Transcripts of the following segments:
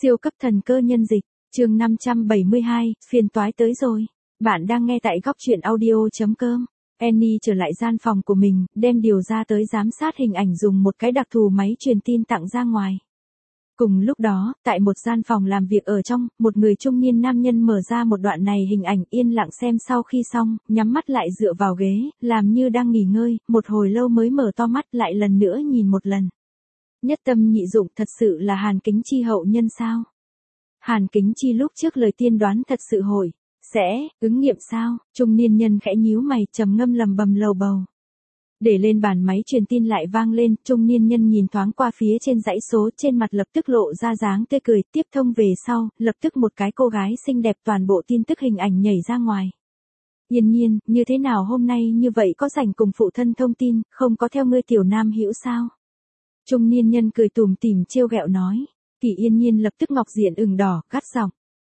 Siêu cấp thần cơ nhân dịch, chương 572, phiền toái tới rồi. Bạn đang nghe tại góc truyện audio.com. Annie trở lại gian phòng của mình, đem điều ra tới giám sát hình ảnh dùng một cái đặc thù máy truyền tin tặng ra ngoài. Cùng lúc đó, tại một gian phòng làm việc ở trong, một người trung niên nam nhân mở ra một đoạn này hình ảnh yên lặng xem sau khi xong, nhắm mắt lại dựa vào ghế, làm như đang nghỉ ngơi, một hồi lâu mới mở to mắt lại lần nữa nhìn một lần. Nhất tâm nhị dụng thật sự là Hàn Kính Chi hậu nhân sao? Hàn Kính Chi lúc trước lời tiên đoán thật sự hội, sẽ, ứng nghiệm sao? Trung niên nhân khẽ nhíu mày trầm ngâm lầm bầm lầu bầu. Để lên bàn máy truyền tin lại vang lên, trung niên nhân nhìn thoáng qua phía trên dãy số, trên mặt lập tức lộ ra dáng tươi cười, tiếp thông về sau, lập tức một cái cô gái xinh đẹp toàn bộ tin tức hình ảnh nhảy ra ngoài. Yên nhiên, như thế nào hôm nay như vậy có rảnh cùng phụ thân thông tin, không có theo ngươi tiểu nam hữu sao? Trung niên nhân cười tủm tỉm trêu ghẹo nói. Kỷ Yên Nhiên lập tức ngọc diện ửng đỏ, gắt giọng.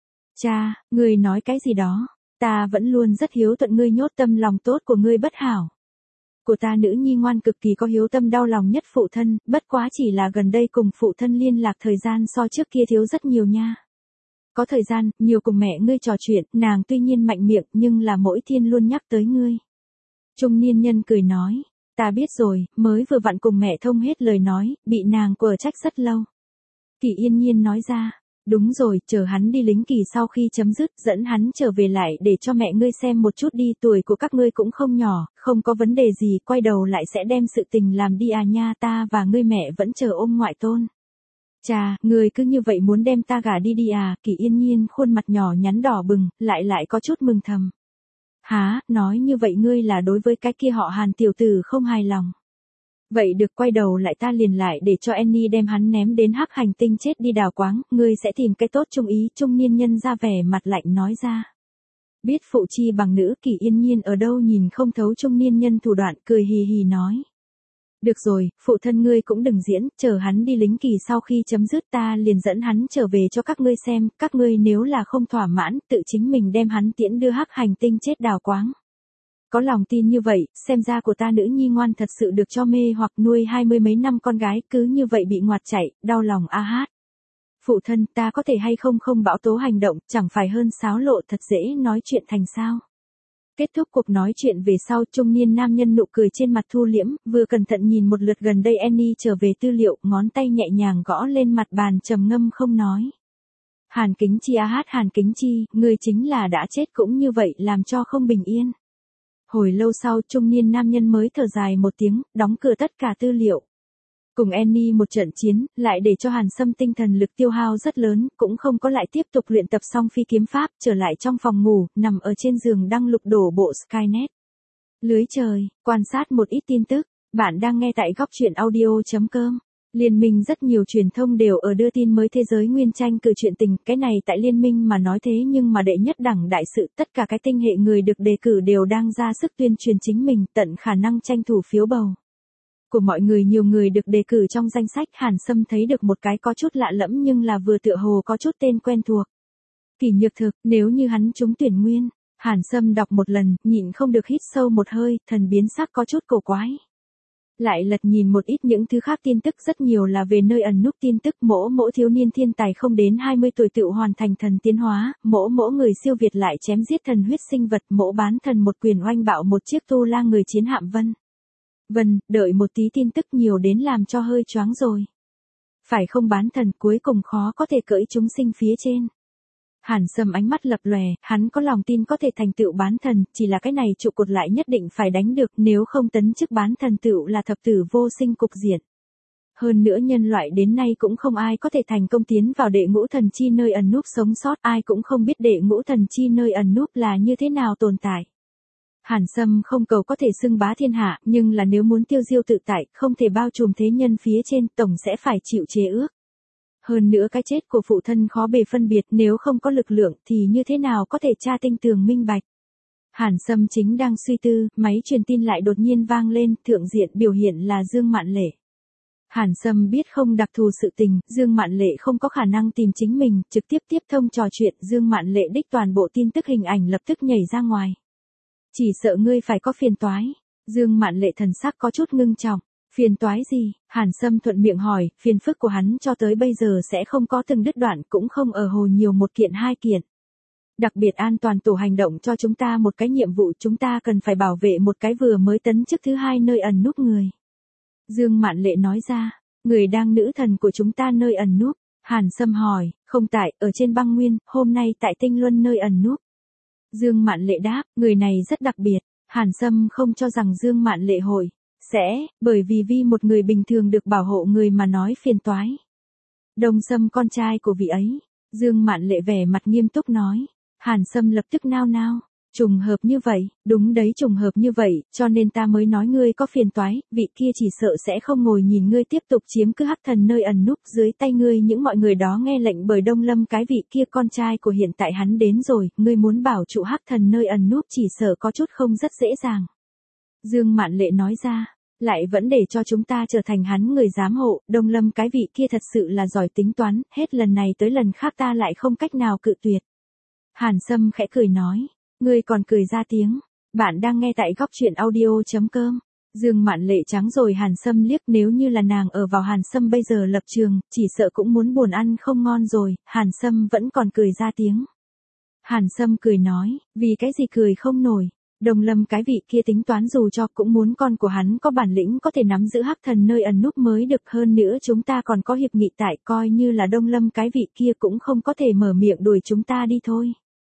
Cha, ngươi nói cái gì đó? Ta vẫn luôn rất hiếu thuận ngươi, nhốt tâm lòng tốt của ngươi bất hảo. Của ta nữ nhi ngoan cực kỳ có hiếu tâm đau lòng nhất phụ thân, bất quá chỉ là gần đây cùng phụ thân liên lạc thời gian so trước kia thiếu rất nhiều nha. Có thời gian, nhiều cùng mẹ ngươi trò chuyện, nàng tuy nhiên mạnh miệng nhưng là mỗi thiên luôn nhắc tới ngươi. Trung niên nhân cười nói. Ta biết rồi, mới vừa vặn cùng mẹ thông hết lời nói, bị nàng quở trách rất lâu. Kỷ Yên Nhiên nói ra, đúng rồi, chờ hắn đi lính kỳ sau khi chấm dứt, dẫn hắn trở về lại để cho mẹ ngươi xem một chút đi, tuổi của các ngươi cũng không nhỏ, không có vấn đề gì, quay đầu lại sẽ đem sự tình làm đi à nha, ta và ngươi mẹ vẫn chờ ôm ngoại tôn. Chà, ngươi cứ như vậy muốn đem ta gả đi đi à? Kỷ Yên Nhiên khuôn mặt nhỏ nhắn đỏ bừng, lại có chút mừng thầm. Hả, nói như vậy ngươi là đối với cái kia họ Hàn tiểu tử không hài lòng. Vậy được, quay đầu lại ta liền lại để cho Annie đem hắn ném đến hắc hành tinh chết đi đào quáng, ngươi sẽ tìm cái tốt trung ý. Trung niên nhân ra vẻ mặt lạnh nói ra. Biết phụ chi bằng nữ, Kỷ Yên Nhiên ở đâu nhìn không thấu trung niên nhân thủ đoạn, cười hì hì nói. Được rồi, phụ thân ngươi cũng đừng diễn, chờ hắn đi lính kỳ sau khi chấm dứt ta liền dẫn hắn trở về cho các ngươi xem, các ngươi nếu là không thỏa mãn, tự chính mình đem hắn tiễn đưa hắc hành tinh chết đào quáng. Có lòng tin như vậy, xem ra của ta nữ nhi ngoan thật sự được cho mê hoặc nuôi 20 mấy năm con gái, cứ như vậy bị ngoặt chạy, đau lòng a hát. Phụ thân, ta có thể hay không bão tố hành động, chẳng phải hơn xáo lộ thật dễ nói chuyện thành sao. Kết thúc cuộc nói chuyện về sau, trung niên nam nhân nụ cười trên mặt thu liễm, vừa cẩn thận nhìn một lượt gần đây Annie trở về tư liệu, ngón tay nhẹ nhàng gõ lên mặt bàn trầm ngâm không nói. Hàn Kính Chi a hát, Hàn Kính Chi, người chính là đã chết cũng như vậy làm cho không bình yên. Hồi lâu sau, trung niên nam nhân mới thở dài một tiếng, đóng cửa tất cả tư liệu. Cùng Annie một trận chiến, lại để cho Hàn Sâm tinh thần lực tiêu hao rất lớn, cũng không có lại tiếp tục luyện tập xong phi kiếm pháp, trở lại trong phòng ngủ, nằm ở trên giường đăng lục đổ bộ Skynet. Lưới trời, quan sát một ít tin tức, bạn đang nghe tại góc truyện audio.com. Liên minh rất nhiều truyền thông đều ở đưa tin mới thế giới nguyên tranh cử chuyện tình, cái này tại liên minh mà nói thế nhưng mà đệ nhất đẳng đại sự, tất cả cái tinh hệ người được đề cử đều đang ra sức tuyên truyền chính mình, tận khả năng tranh thủ phiếu bầu. Của mọi người, nhiều người được đề cử trong danh sách, Hàn Sâm thấy được một cái có chút lạ lẫm nhưng là vừa tựa hồ có chút tên quen thuộc. Kỷ Nhược Thực, nếu như hắn trúng tuyển nguyên. Hàn Sâm đọc một lần, nhịn không được hít sâu một hơi, thần biến sắc có chút cổ quái. Lại lật nhìn một ít những thứ khác tin tức, rất nhiều là về nơi ẩn núp tin tức, mỗi thiếu niên thiên tài không đến 20 tuổi tự hoàn thành thần tiến hóa, mỗi người siêu việt lại chém giết thần huyết sinh vật, bán thần một quyền oanh bạo một chiếc tu la người chiến hạm Vân, đợi một tí tin tức nhiều đến làm cho hơi choáng rồi. Phải không, bán thần cuối cùng khó có thể cưỡi chúng sinh phía trên. Hàn Sâm ánh mắt lập lòe, hắn có lòng tin có thể thành tựu bán thần, chỉ là cái này trụ cột lại nhất định phải đánh được, nếu không tấn chức bán thần tựu là thập tử vô sinh cục diện. Hơn nữa nhân loại đến nay cũng không ai có thể thành công tiến vào đệ ngũ thần chi nơi ẩn núp sống sót, ai cũng không biết đệ ngũ thần chi nơi ẩn núp là như thế nào tồn tại. Hàn Sâm không cầu có thể xưng bá thiên hạ, nhưng là nếu muốn tiêu diêu tự tại, không thể bao trùm thế nhân phía trên, tổng sẽ phải chịu chế ước. Hơn nữa cái chết của phụ thân khó bề phân biệt, nếu không có lực lượng thì như thế nào có thể tra tinh tường minh bạch. Hàn Sâm chính đang suy tư, máy truyền tin lại đột nhiên vang lên, thượng diện biểu hiện là Dương Mạn Lệ. Hàn Sâm biết không đặc thù sự tình, Dương Mạn Lệ không có khả năng tìm chính mình, trực tiếp tiếp thông trò chuyện, Dương Mạn Lệ đích toàn bộ tin tức hình ảnh lập tức nhảy ra ngoài. Chỉ sợ ngươi phải có phiền toái. Dương Mạn Lệ thần sắc có chút ngưng trọng. Phiền toái gì? Hàn Sâm thuận miệng hỏi, phiền phức của hắn cho tới bây giờ sẽ không có từng đứt đoạn, cũng không ở hồ nhiều một kiện hai kiện. Đặc biệt an toàn tổ hành động cho chúng ta một cái nhiệm vụ, chúng ta cần phải bảo vệ một cái vừa mới tấn chức thứ hai nơi ẩn núp người. Dương Mạn Lệ nói ra, người đang nữ thần của chúng ta nơi ẩn núp. Hàn Sâm hỏi, không tại, ở trên băng nguyên, hôm nay tại Tinh Luân nơi ẩn núp. Dương Mạn Lệ đáp, người này rất đặc biệt. Hàn Sâm không cho rằng Dương Mạn Lệ hội sẽ, bởi vì một người bình thường được bảo hộ người mà nói phiền toái. Đông Sâm con trai của vị ấy. Dương Mạn Lệ vẻ mặt nghiêm túc nói. Hàn Sâm lập tức nao nao. Trùng hợp như vậy, đúng đấy, trùng hợp như vậy, cho nên ta mới nói ngươi có phiền toái, vị kia chỉ sợ sẽ không ngồi nhìn ngươi tiếp tục chiếm cứ Hắc Thần nơi ẩn núp dưới tay ngươi, những mọi người đó nghe lệnh bởi Đông Lâm cái vị kia con trai của hiện tại hắn đến rồi, ngươi muốn bảo trụ Hắc Thần nơi ẩn núp chỉ sợ có chút không rất dễ dàng. Dương Mạn Lệ nói ra, lại vẫn để cho chúng ta trở thành hắn người giám hộ, Đông Lâm cái vị kia thật sự là giỏi tính toán, hết lần này tới lần khác ta lại không cách nào cự tuyệt. Hàn Sâm khẽ cười nói. Ngươi còn cười ra tiếng. Bạn đang nghe tại góc truyện audio.com. Dương Mạn Lệ trắng rồi Hàn Sâm liếc, nếu như là nàng ở vào Hàn Sâm bây giờ lập trường, chỉ sợ cũng muốn buồn ăn không ngon rồi. Hàn Sâm vẫn còn cười ra tiếng. Hàn Sâm cười nói, vì cái gì cười không nổi. Đông Lâm cái vị kia tính toán dù cho cũng muốn con của hắn có bản lĩnh có thể nắm giữ Hắc Thần nơi ẩn núp mới được, hơn nữa chúng ta còn có hiệp nghị tại, coi như là Đông Lâm cái vị kia cũng không có thể mở miệng đuổi chúng ta đi thôi.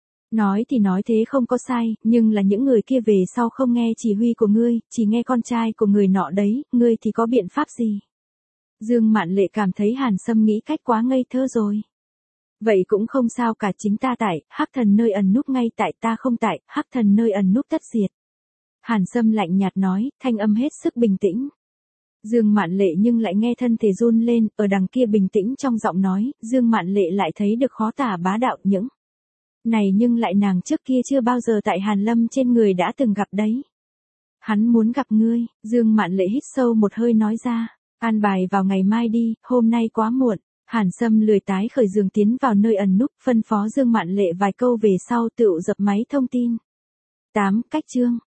Nói thì nói thế không có sai, nhưng là những người kia về sau không nghe chỉ huy của ngươi, chỉ nghe con trai của người nọ đấy, ngươi thì có biện pháp gì? Dương Mạn Lệ cảm thấy Hàn Sâm nghĩ cách quá ngây thơ rồi. Vậy cũng không sao cả, chính ta tại, Hắc Thần nơi ẩn núp ngay tại, ta không tại, Hắc Thần nơi ẩn núp tất diệt. Hàn Sâm lạnh nhạt nói, thanh âm hết sức bình tĩnh. Dương Mạn Lệ nhưng lại nghe thân thể run lên, ở đằng kia bình tĩnh trong giọng nói, Dương Mạn Lệ lại thấy được khó tả bá đạo những này, nhưng lại nàng trước kia chưa bao giờ tại Hàn Lâm trên người đã từng gặp đấy. Hắn muốn gặp ngươi, Dương Mạn Lệ hít sâu một hơi nói ra, an bài vào ngày mai đi, hôm nay quá muộn. Hàn Sâm lười tái khởi giường tiến vào nơi ẩn núp, phân phó Dương Mạn Lệ vài câu về sau tựu dập máy thông tin. 8. Cách chương